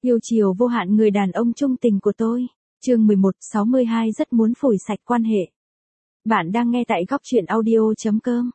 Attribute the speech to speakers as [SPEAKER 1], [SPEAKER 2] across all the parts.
[SPEAKER 1] Yêu chiều vô hạn người đàn ông trung tình của tôi. Chương 11, 62 rất muốn phủi sạch quan hệ. Bạn đang nghe tại góc truyện audio.com.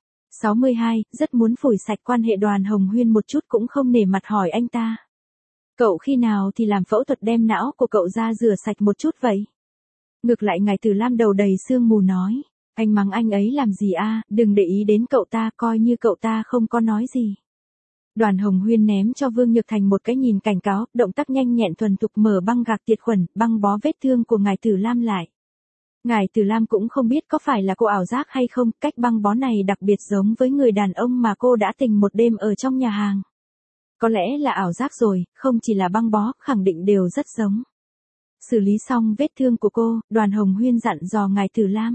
[SPEAKER 1] 62, rất muốn phủi sạch quan hệ. Đoàn Hồng Huyên một chút cũng không nể mặt hỏi anh ta. Cậu khi nào thì làm phẫu thuật đem não của cậu ra rửa sạch một chút vậy? Ngược lại ngài Tử Lam đầu đầy sương mù nói. Anh mắng anh ấy làm gì a? Đừng để ý đến cậu ta, coi như cậu ta không có nói gì. Đoàn Hồng Huyên ném cho Vương Nhược Thành một cái nhìn cảnh cáo, động tác nhanh nhẹn thuần thục mở băng gạc tiệt khuẩn, băng bó vết thương của ngài Tử Lam lại. Ngài Tử Lam cũng không biết có phải là cô ảo giác hay không, cách băng bó này đặc biệt giống với người đàn ông mà cô đã tình một đêm ở trong nhà hàng. Có lẽ là ảo giác rồi, không chỉ là băng bó, khẳng định đều rất giống. Xử lý xong vết thương của cô, Đoàn Hồng Huyên dặn dò ngài Tử Lam.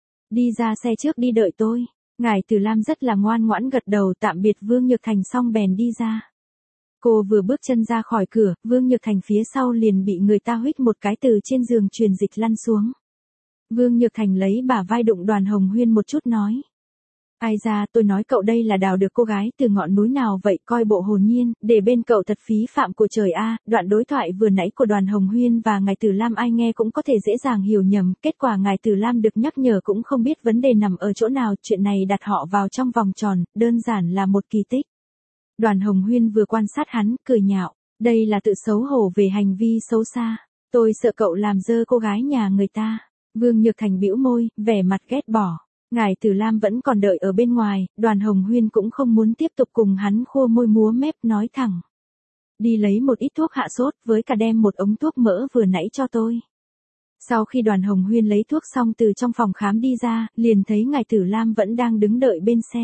[SPEAKER 1] Đi ra xe trước đi đợi tôi. Ngài Tử Lam rất là ngoan ngoãn gật đầu tạm biệt Vương Nhược Thành xong bèn đi ra. Cô vừa bước chân ra khỏi cửa, Vương Nhược Thành phía sau liền bị người ta huých một cái từ trên giường truyền dịch lăn xuống. Vương Nhược Thành lấy bả vai đụng Đoàn Hồng Huyên một chút nói. Ai ra, tôi nói cậu đây là đào được cô gái từ ngọn núi nào vậy, coi bộ hồn nhiên, để bên cậu thật phí phạm của trời a. Đoạn đối thoại vừa nãy của Đoàn Hồng Huyên và ngài Tử Lam ai nghe cũng có thể dễ dàng hiểu nhầm, kết quả ngài Tử Lam được nhắc nhở cũng không biết vấn đề nằm ở chỗ nào, chuyện này đặt họ vào trong vòng tròn, đơn giản là một kỳ tích. Đoàn Hồng Huyên vừa quan sát hắn, cười nhạo, đây là tự xấu hổ về hành vi xấu xa, tôi sợ cậu làm dơ cô gái nhà người ta. Vương Nhược Thành bĩu môi, vẻ mặt ghét bỏ. Ngài Tử Lam vẫn còn đợi ở bên ngoài, Đoàn Hồng Huyên cũng không muốn tiếp tục cùng hắn khua môi múa mép nói thẳng. Đi lấy một ít thuốc hạ sốt với cả đem một ống thuốc mỡ vừa nãy cho tôi. Sau khi Đoàn Hồng Huyên lấy thuốc xong từ trong phòng khám đi ra, liền thấy ngài Tử Lam vẫn đang đứng đợi bên xe.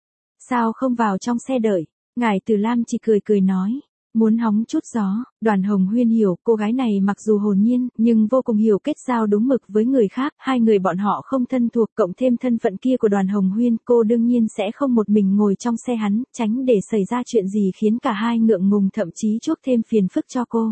[SPEAKER 1] Sao không vào trong xe đợi? Ngài Tử Lam chỉ cười cười nói. Muốn hóng chút gió. Đoàn Hồng Huyên hiểu cô gái này mặc dù hồn nhiên, nhưng vô cùng hiểu kết giao đúng mực với người khác. Hai người bọn họ không thân thuộc, cộng thêm thân phận kia của Đoàn Hồng Huyên, cô đương nhiên sẽ không một mình ngồi trong xe hắn, tránh để xảy ra chuyện gì khiến cả hai ngượng ngùng, thậm chí chuốc thêm phiền phức cho cô.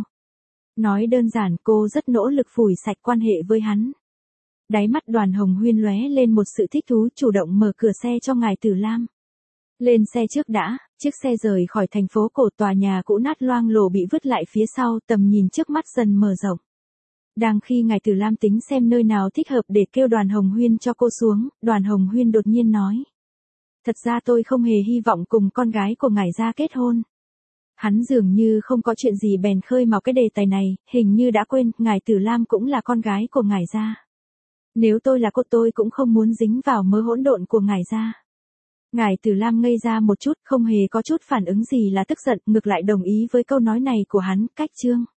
[SPEAKER 1] Nói đơn giản, cô rất nỗ lực phủi sạch quan hệ với hắn. Đáy mắt Đoàn Hồng Huyên lóe lên một sự thích thú, chủ động mở cửa xe cho ngài Tử Lam. Lên xe trước đã. Chiếc xe rời khỏi thành phố cổ, tòa nhà cũ nát loang lổ bị vứt lại phía sau, tầm nhìn trước mắt dần mở rộng. Đang khi ngài Tử Lam tính xem nơi nào thích hợp để kêu Đoàn Hồng Huyên cho cô xuống, Đoàn Hồng Huyên đột nhiên nói. Thật ra tôi không hề hy vọng cùng con gái của ngài ra kết hôn. Hắn dường như không có chuyện gì bèn khơi mào cái đề tài này, hình như đã quên, ngài Tử Lam cũng là con gái của ngài gia. Nếu tôi là cô tôi cũng không muốn dính vào mớ hỗn độn của ngài gia. Ngài Tử Lam ngây ra một chút, không hề có chút phản ứng gì là tức giận, ngược lại đồng ý với câu nói này của hắn. Cách chương